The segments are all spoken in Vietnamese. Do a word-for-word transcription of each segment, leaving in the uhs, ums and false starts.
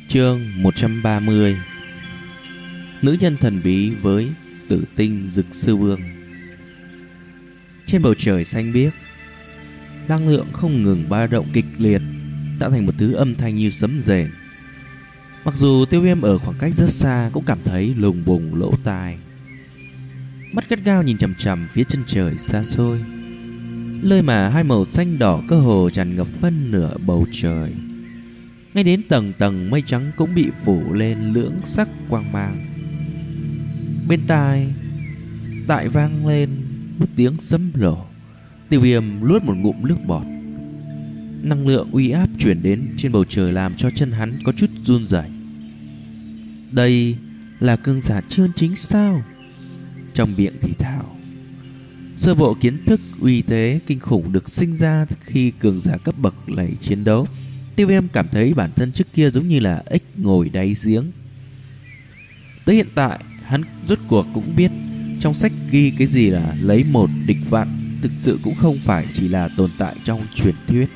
Chương một trăm ba mươi. Nữ nhân thần bí với tử tinh Dực Sư Vương. Trên bầu trời xanh biếc, năng lượng không ngừng ba động kịch liệt, tạo thành một thứ âm thanh như sấm rền. Mặc dù Tiêu Viêm ở khoảng cách rất xa cũng cảm thấy lùng bùng lỗ tai. Mắt gắt gao nhìn chằm chằm phía chân trời xa xôi, nơi mà hai màu xanh đỏ cơ hồ tràn ngập phân nửa bầu trời. Ngay đến tầng tầng mây trắng cũng bị phủ lên lưỡng sắc quang mang. Bên tai tại vang lên một tiếng sấm nổ. Tiêu Viêm nuốt một ngụm nước bọt. Năng lượng uy áp chuyển đến trên bầu trời làm cho chân hắn có chút run rẩy. Đây là cường giả chân chính sao? Trong miệng thì thào. Sơ bộ kiến thức uy thế kinh khủng được sinh ra khi cường giả cấp bậc này chiến đấu. Tiêu Viêm cảm thấy bản thân trước kia giống như là ếch ngồi đáy giếng. Tới hiện tại, hắn rốt cuộc cũng biết trong sách ghi cái gì là lấy một địch vạn thực sự cũng không phải chỉ là tồn tại trong truyền thuyết.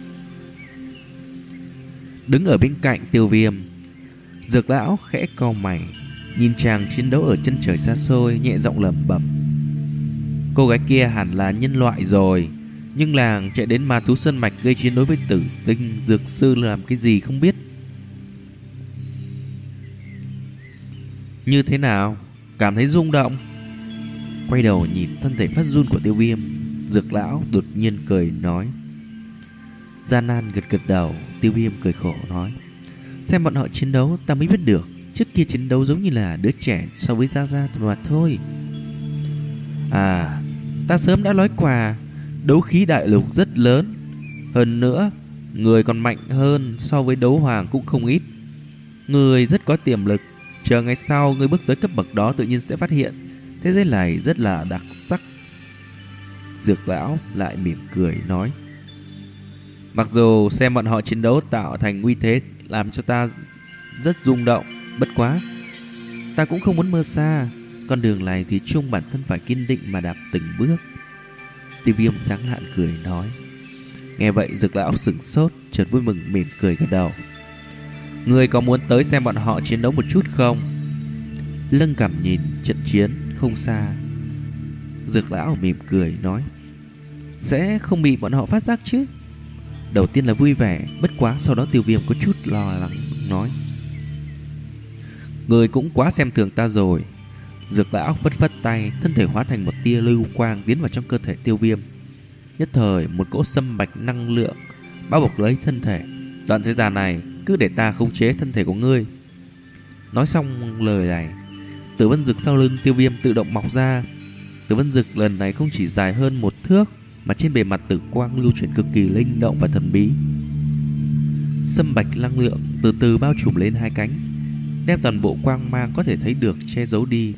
Đứng ở bên cạnh Tiêu Viêm, Dược lão khẽ cau mày, nhìn chàng chiến đấu ở chân trời xa xôi, nhẹ giọng lẩm bẩm: cô gái kia hẳn là nhân loại rồi, nhưng làng chạy đến ma thú sơn mạch gây chiến đối với tử tinh dược sư làm cái gì không biết. Như thế nào? Cảm thấy rung động? Quay đầu nhìn thân thể phát run của Tiêu Viêm, Dược lão đột nhiên cười nói. Gian nan gật gật đầu. Tiêu Viêm cười khổ nói: xem bọn họ chiến đấu ta mới biết được, trước kia chiến đấu giống như là đứa trẻ so với Gia Gia mà thôi. À, ta sớm đã nói qua, đấu khí đại lục rất lớn, hơn nữa người còn mạnh hơn so với đấu hoàng cũng không ít. Người rất có tiềm lực, chờ ngày sau người bước tới cấp bậc đó tự nhiên sẽ phát hiện thế giới này rất là đặc sắc. Dược lão lại mỉm cười nói: mặc dù xem bọn họ chiến đấu tạo thành uy thế làm cho ta rất rung động, bất quá ta cũng không muốn mơ xa. Con đường này thì chung bản thân phải kiên định mà đạp từng bước. Tiêu Viêm sáng lạn cười nói. Nghe vậy Dược lão sửng sốt, chợt vui mừng mỉm cười gật đầu. Ngươi có muốn tới xem bọn họ chiến đấu một chút không? Lâng cảm nhìn trận chiến không xa, Dược lão mỉm cười nói: sẽ không bị bọn họ phát giác chứ? Đầu tiên là vui vẻ, bất quá sau đó Tiêu Viêm có chút lo lắng nói: người cũng quá xem thường ta rồi. Dược lão phất phất tay, thân thể hóa thành một tia lưu quang tiến vào trong cơ thể Tiêu Viêm. Nhất thời một cỗ sâm bạch năng lượng bao bọc lấy thân thể. Đoạn thời gian này cứ để ta khống chế thân thể của ngươi. Nói xong lời này, Tử Vân Dực sau lưng Tiêu Viêm tự động mọc ra. Tử Vân Dực lần này không chỉ dài hơn một thước, mà trên bề mặt tử quang lưu chuyển cực kỳ linh động và thần bí. Sâm bạch năng lượng từ từ bao trùm lên hai cánh, đem toàn bộ quang mang có thể thấy được che giấu đi.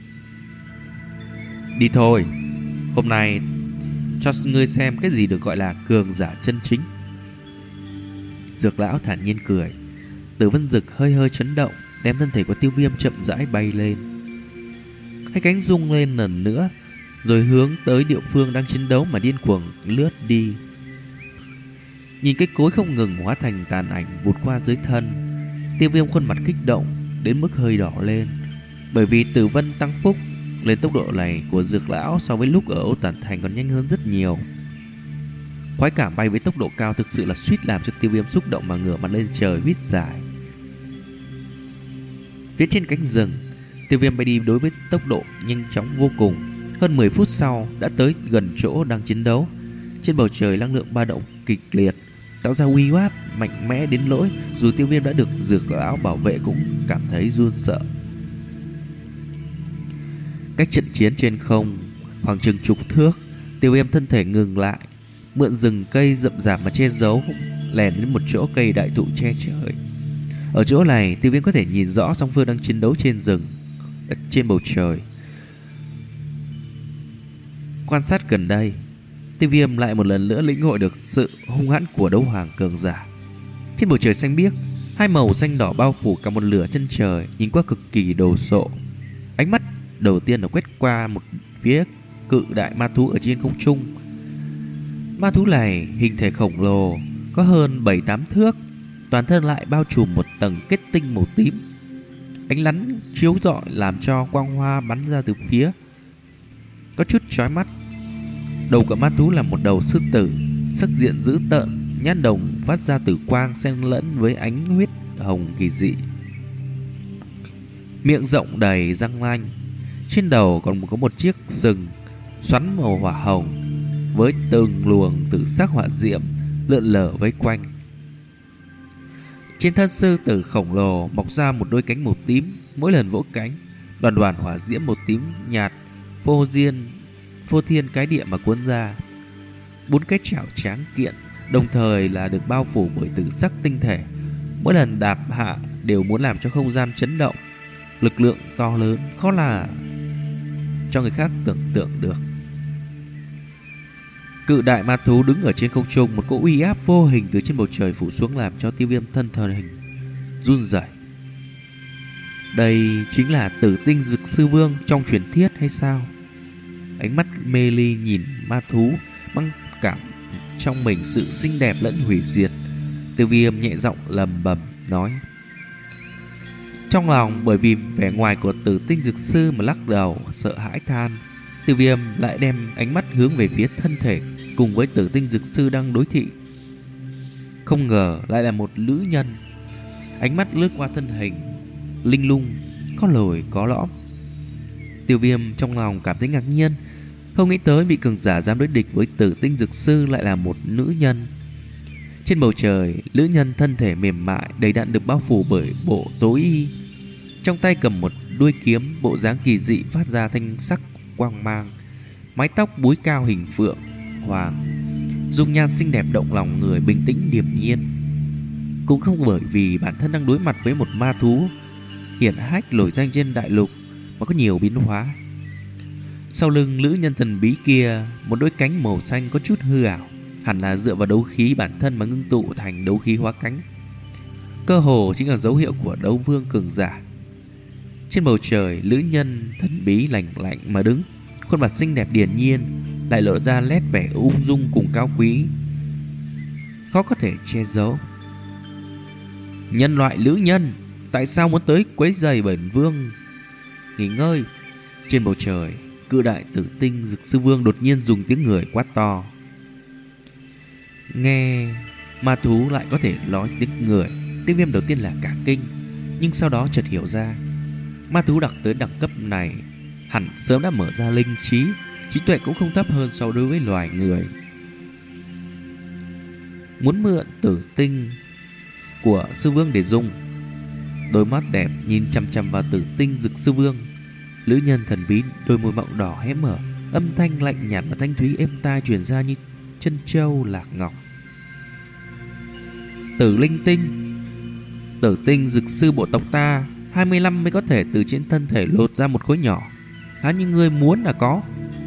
Đi thôi, hôm nay cho ngươi xem cái gì được gọi là cường giả chân chính. Dược lão thản nhiên cười. Tử Vân Dực hơi hơi chấn động, đem thân thể của Tiêu Viêm chậm rãi bay lên. Hai cánh rung lên lần nữa, rồi hướng tới địa phương đang chiến đấu mà điên cuồng lướt đi. Nhìn cái cối không ngừng hóa thành tàn ảnh vụt qua dưới thân, Tiêu Viêm khuôn mặt kích động đến mức hơi đỏ lên. Bởi vì Tử Vân tăng phúc lên tốc độ này của Dược lão so với lúc ở Ô Tản Thành còn nhanh hơn rất nhiều. Khoái cảm bay với tốc độ cao thực sự là suýt làm cho Tiêu Viêm xúc động mà ngửa mặt lên trời huýt dài. Phía trên cánh rừng, Tiêu Viêm bay đi đối với tốc độ nhanh chóng vô cùng. Hơn mười phút sau đã tới gần chỗ đang chiến đấu. Trên bầu trời năng lượng ba động kịch liệt, tạo ra uy áp mạnh mẽ đến nỗi dù Tiêu Viêm đã được Dược lão bảo vệ cũng cảm thấy run sợ. Cách trận chiến trên không khoảng chừng chục thước, Tiêu Viêm thân thể ngừng lại, mượn rừng cây rậm rạp mà che giấu, lèn đến một chỗ cây đại thụ che trời. Ở chỗ này Tiêu Viêm có thể nhìn rõ song phương đang chiến đấu trên rừng, trên bầu trời. Quan sát gần đây, Tiêu Viêm lại một lần nữa lĩnh hội được sự hung hãn của đấu hoàng cường giả. Trên bầu trời xanh biếc, hai màu xanh đỏ bao phủ cả một lửa chân trời, nhìn qua cực kỳ đồ sộ. Ánh mắt đầu tiên là quét qua một phía cự đại ma thú ở trên không trung. Ma thú này hình thể khổng lồ, có hơn bảy tám thước, toàn thân lại bao trùm một tầng kết tinh màu tím. Ánh nắng chiếu rọi làm cho quang hoa bắn ra từ phía có chút chói mắt. Đầu của ma thú là một đầu sư tử, sắc diện dữ tợn, nhãn đồng phát ra tử quang xen lẫn với ánh huyết hồng kỳ dị. Miệng rộng đầy răng nanh, trên đầu còn có một chiếc sừng xoắn màu hỏa hồng với từng luồng tử sắc hỏa diễm lượn lờ vây quanh. Trên thân sư tử khổng lồ mọc ra một đôi cánh màu tím, mỗi lần vỗ cánh, đoàn đoàn hỏa diễm màu tím nhạt phô diên phô thiên cái địa mà cuốn ra. Bốn cái chảo tráng kiện đồng thời là được bao phủ bởi tử sắc tinh thể, mỗi lần đạp hạ đều muốn làm cho không gian chấn động. Lực lượng to lớn khó là cho người khác tưởng tượng được. Cự đại ma thú đứng ở trên không trung, một cỗ uy áp vô hình từ trên bầu trời phủ xuống làm cho Tiêu Viêm thân thần hình run rẩy. Đây chính là Tử Tinh Dực Sư Vương trong truyền thuyết hay sao? Ánh mắt mê ly nhìn ma thú, mang cảm trong mình sự xinh đẹp lẫn hủy diệt. Tiêu Viêm nhẹ giọng lầm bầm nói. Trong lòng bởi vì vẻ ngoài của Tử Tinh Dực Sư mà lắc đầu sợ hãi than, Tiêu Viêm lại đem ánh mắt hướng về phía thân thể cùng với Tử Tinh Dực Sư đang đối thị. Không ngờ lại là một nữ nhân. Ánh mắt lướt qua thân hình linh lung, có lồi có lõm. Tiêu Viêm trong lòng cảm thấy ngạc nhiên, không nghĩ tới vị cường giả dám đối địch với Tử Tinh Dực Sư lại là một nữ nhân. Trên bầu trời, nữ nhân thân thể mềm mại đầy đặn được bao phủ bởi bộ tối y, trong tay cầm một đuôi kiếm, bộ dáng kỳ dị phát ra thanh sắc quang mang, mái tóc búi cao hình phượng hoàng, dung nhan xinh đẹp động lòng người, bình tĩnh điềm nhiên. Cũng không bởi vì bản thân đang đối mặt với một ma thú hiển hách nổi danh trên đại lục mà có nhiều biến hóa. Sau lưng nữ nhân thần bí kia, một đôi cánh màu xanh có chút hư ảo, hẳn là dựa vào đấu khí bản thân mà ngưng tụ thành đấu khí hóa cánh. Cơ hồ chính là dấu hiệu của đấu vương cường giả. Trên bầu trời, nữ nhân thần bí lạnh lạnh mà đứng, khuôn mặt xinh đẹp điềm nhiên, lại lộ ra nét vẻ ung dung cùng cao quý, khó có thể che giấu. Nhân loại nữ nhân, tại sao muốn tới quấy rầy bổn vương nghỉ ngơi? Trên bầu trời, cự đại Tử Tinh Dực Sư Vương đột nhiên dùng tiếng người quát to. Nghe ma thú lại có thể nói tiếng người, Tiêu Viêm đầu tiên là cả kinh, nhưng sau đó chợt hiểu ra, ma thú đạt tới đẳng cấp này hẳn sớm đã mở ra linh trí, trí tuệ cũng không thấp hơn so đối với loài người. Muốn mượn tử tinh của Sư Vương để dùng. Đôi mắt đẹp nhìn chằm chằm vào Tử Tinh Dực Sư Vương. Nữ nhân thần bí đôi môi mọng đỏ hé mở, âm thanh lạnh nhạt và thanh thúy êm tai truyền ra như chân châu lạc ngọc. Tử Linh Tinh, Tử Tinh Dực Sư bộ tộc ta hai mươi lăm mới có thể từ trên thân thể lột ra một khối nhỏ, há như ngươi muốn là có.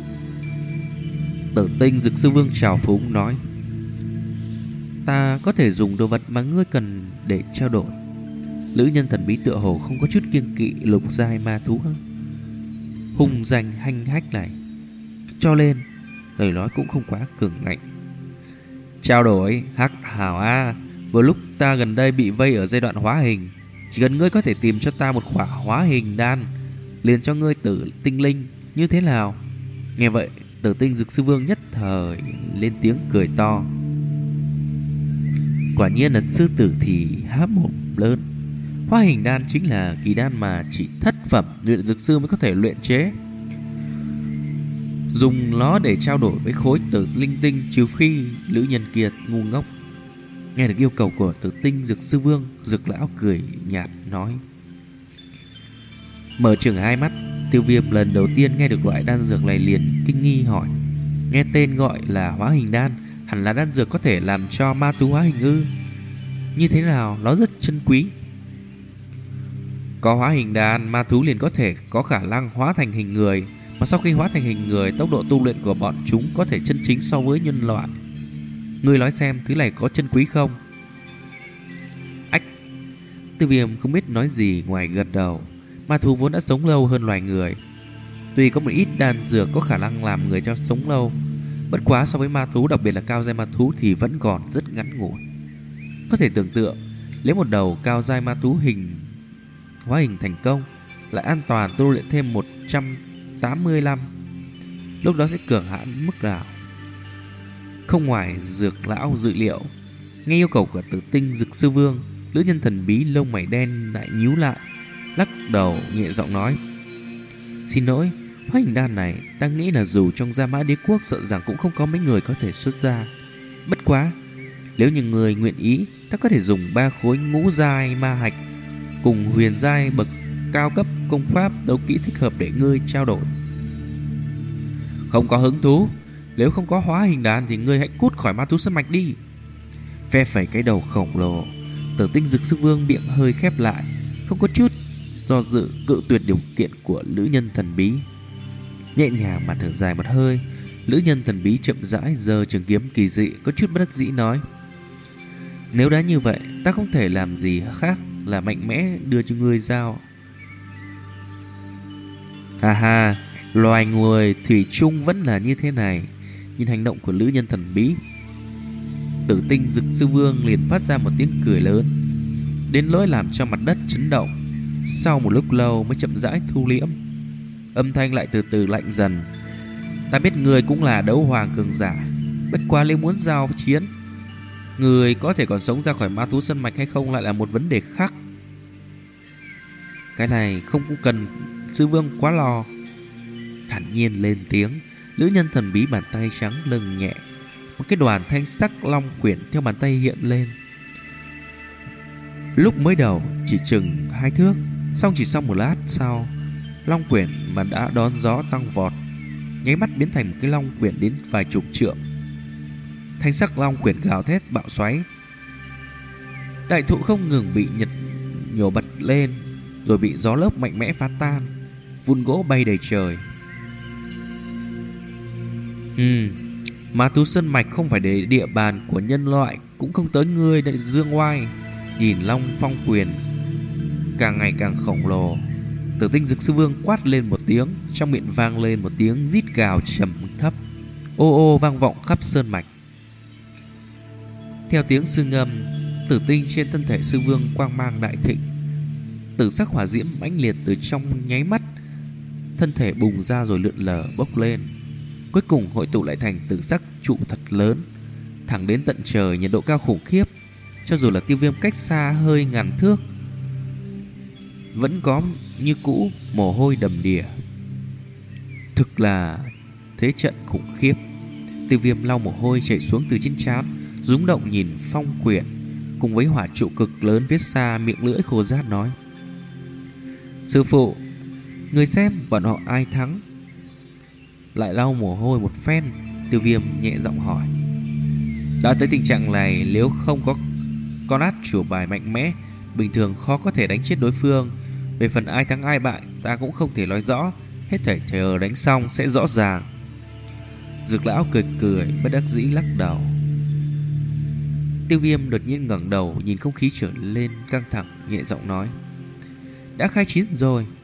Tử Tinh Dực Sư Vương trào phúng nói. Ta có thể dùng đồ vật mà ngươi cần để trao đổi. Nữ nhân thần bí tựa hồ không có chút kiêng kỵ lục giai ma thú hung danh hanh hách này, cho nên lời nói cũng không quá cường ngạnh. Trao đổi hắc hảo a, vừa lúc ta gần đây bị vây ở giai đoạn hóa hình, chỉ cần ngươi có thể tìm cho ta một khỏa hóa hình đan, liền cho ngươi tử tinh linh, như thế nào? Nghe vậy, Tử Tinh Dực Sư Vương nhất thời lên tiếng cười to. Quả nhiên là sư tử thì há mồm lớn. Hóa hình đan chính là kỳ đan mà chỉ thất phẩm luyện dược sư mới có thể luyện chế, dùng nó để trao đổi với khối tử linh tinh, trừ phi nữ nhân kia ngu ngốc. Nghe được yêu cầu của Tử Tinh Dực Sư Vương, Dực lão cười nhạt nói. Mở trừng hai mắt, Tiêu Viêm lần đầu tiên nghe được loại đan dược này liền kinh nghi hỏi. Nghe tên gọi là hóa hình đan, hẳn là đan dược có thể làm cho ma thú hóa hình ư? Như thế nào nó rất chân quý. Có hóa hình đan, ma thú liền có thể có khả năng hóa thành hình người, mà sau khi hóa thành hình người, tốc độ tu luyện của bọn chúng có thể chân chính so với nhân loại. Ngươi nói xem thứ này có chân quý không? Ách! Tiêu Viêm không biết nói gì ngoài gật đầu. Ma thú vốn đã sống lâu hơn loài người, tuy có một ít đan dược có khả năng làm người cho sống lâu, bất quá so với ma thú, đặc biệt là cao giai ma thú thì vẫn còn rất ngắn ngủi. Có thể tưởng tượng Lấy một đầu cao giai ma thú hình hóa hình thành công, lại an toàn tu luyện thêm một trăm tám mươi năm, lúc đó sẽ cường hãn mức nào? Không ngoài Dược lão dự liệu, nghe yêu cầu của Tử Tinh Dực Sư Vương, nữ nhân thần bí lông mày đen lại nhíu lại, lắc đầu nhẹ giọng nói: "Xin lỗi, hóa hình đan này ta nghĩ là dù trong Gia Mã Đế quốc sợ rằng cũng không có mấy người có thể xuất ra. Bất quá, nếu như người nguyện ý, ta có thể dùng ba khối ngũ giai ma hạch cùng huyền giai bậc cao cấp công pháp đấu kỹ thích hợp để ngươi trao đổi." "Không có hứng thú. Nếu không có hóa hình đan thì ngươi hãy cút khỏi ma thú sơn mạch đi." Phe phẩy cái đầu khổng lồ, Tử Tinh Dực Sư Vương miệng hơi khép lại, không có chút do dự cự tuyệt điều kiện của nữ nhân thần bí. Nhẹ nhàng mà thở dài một hơi, nữ nhân thần bí chậm rãi giơ trường kiếm kỳ dị, có chút bất đắc dĩ nói: "Nếu đã như vậy, ta không thể làm gì khác là mạnh mẽ đưa cho ngươi giao." "Ha ha, loài người thủy chung vẫn là như thế này." Nhìn hành động của nữ nhân thần bí, Tử Tinh Dực Sư Vương liền phát ra một tiếng cười lớn, đến nỗi làm cho mặt đất chấn động. Sau một lúc lâu mới chậm rãi thu liễm, âm thanh lại từ từ lạnh dần: "Ta biết người cũng là đấu hoàng cường giả, bất quá nếu muốn giao chiến, người có thể còn sống ra khỏi ma thú sơn mạch hay không lại là một vấn đề khác. Cái này không cũng cần sư vương quá lo." Thản nhiên lên tiếng, nữ nhân thần bí bàn tay trắng lưng nhẹ, một cái đoàn thanh sắc long quyển theo bàn tay hiện lên. Lúc mới đầu chỉ chừng hai thước, xong chỉ sau một lát sau, long quyển mà đã đón gió tăng vọt, nháy mắt biến thành một cái long quyển đến vài chục trượng. Thanh sắc long quyển gào thét bạo xoáy, đại thụ không ngừng bị nhật nhổ bật lên, rồi bị gió lốc mạnh mẽ phá tan, vụn gỗ bay đầy trời. Ừ, ma thú sơn mạch không phải để địa bàn của nhân loại, cũng không tới ngươi đại dương oai. Nhìn long phong quyền càng ngày càng khổng lồ, Tử Tinh Dực Sư Vương quát lên một tiếng, trong miệng vang lên một tiếng rít gào trầm thấp, ô ô vang vọng khắp sơn mạch. Theo tiếng sư ngâm, tử tinh trên thân thể sư vương quang mang đại thịnh, tử sắc hỏa diễm mãnh liệt từ trong nháy mắt, thân thể bùng ra rồi lượn lờ bốc lên, cuối cùng hội tụ lại thành tử sắc trụ thật lớn, thẳng đến tận trời, nhiệt độ cao khủng khiếp. Cho dù là Tiêu Viêm cách xa hơi ngàn thước, vẫn có như cũ mồ hôi đầm đìa. Thực là thế trận khủng khiếp. Tiêu Viêm lau mồ hôi chảy xuống từ trên trán, rúng động nhìn phong quyển cùng với hỏa trụ cực lớn viết xa, miệng lưỡi khô rát nói: "Sư phụ, người xem bọn họ ai thắng?" Lại lau mồ hôi một phen, Tiêu Viêm nhẹ giọng hỏi: "Đã tới tình trạng này, nếu không có con át chủ bài mạnh mẽ, bình thường khó có thể đánh chết đối phương. Về phần ai thắng ai bại, ta cũng không thể nói rõ, hết thảy chờ đánh xong sẽ rõ ràng." Dược lão cười cười, bất đắc dĩ lắc đầu. Tiêu Viêm đột nhiên ngẩng đầu nhìn không khí trở lên căng thẳng, nhẹ giọng nói: "Đã khai chiến rồi,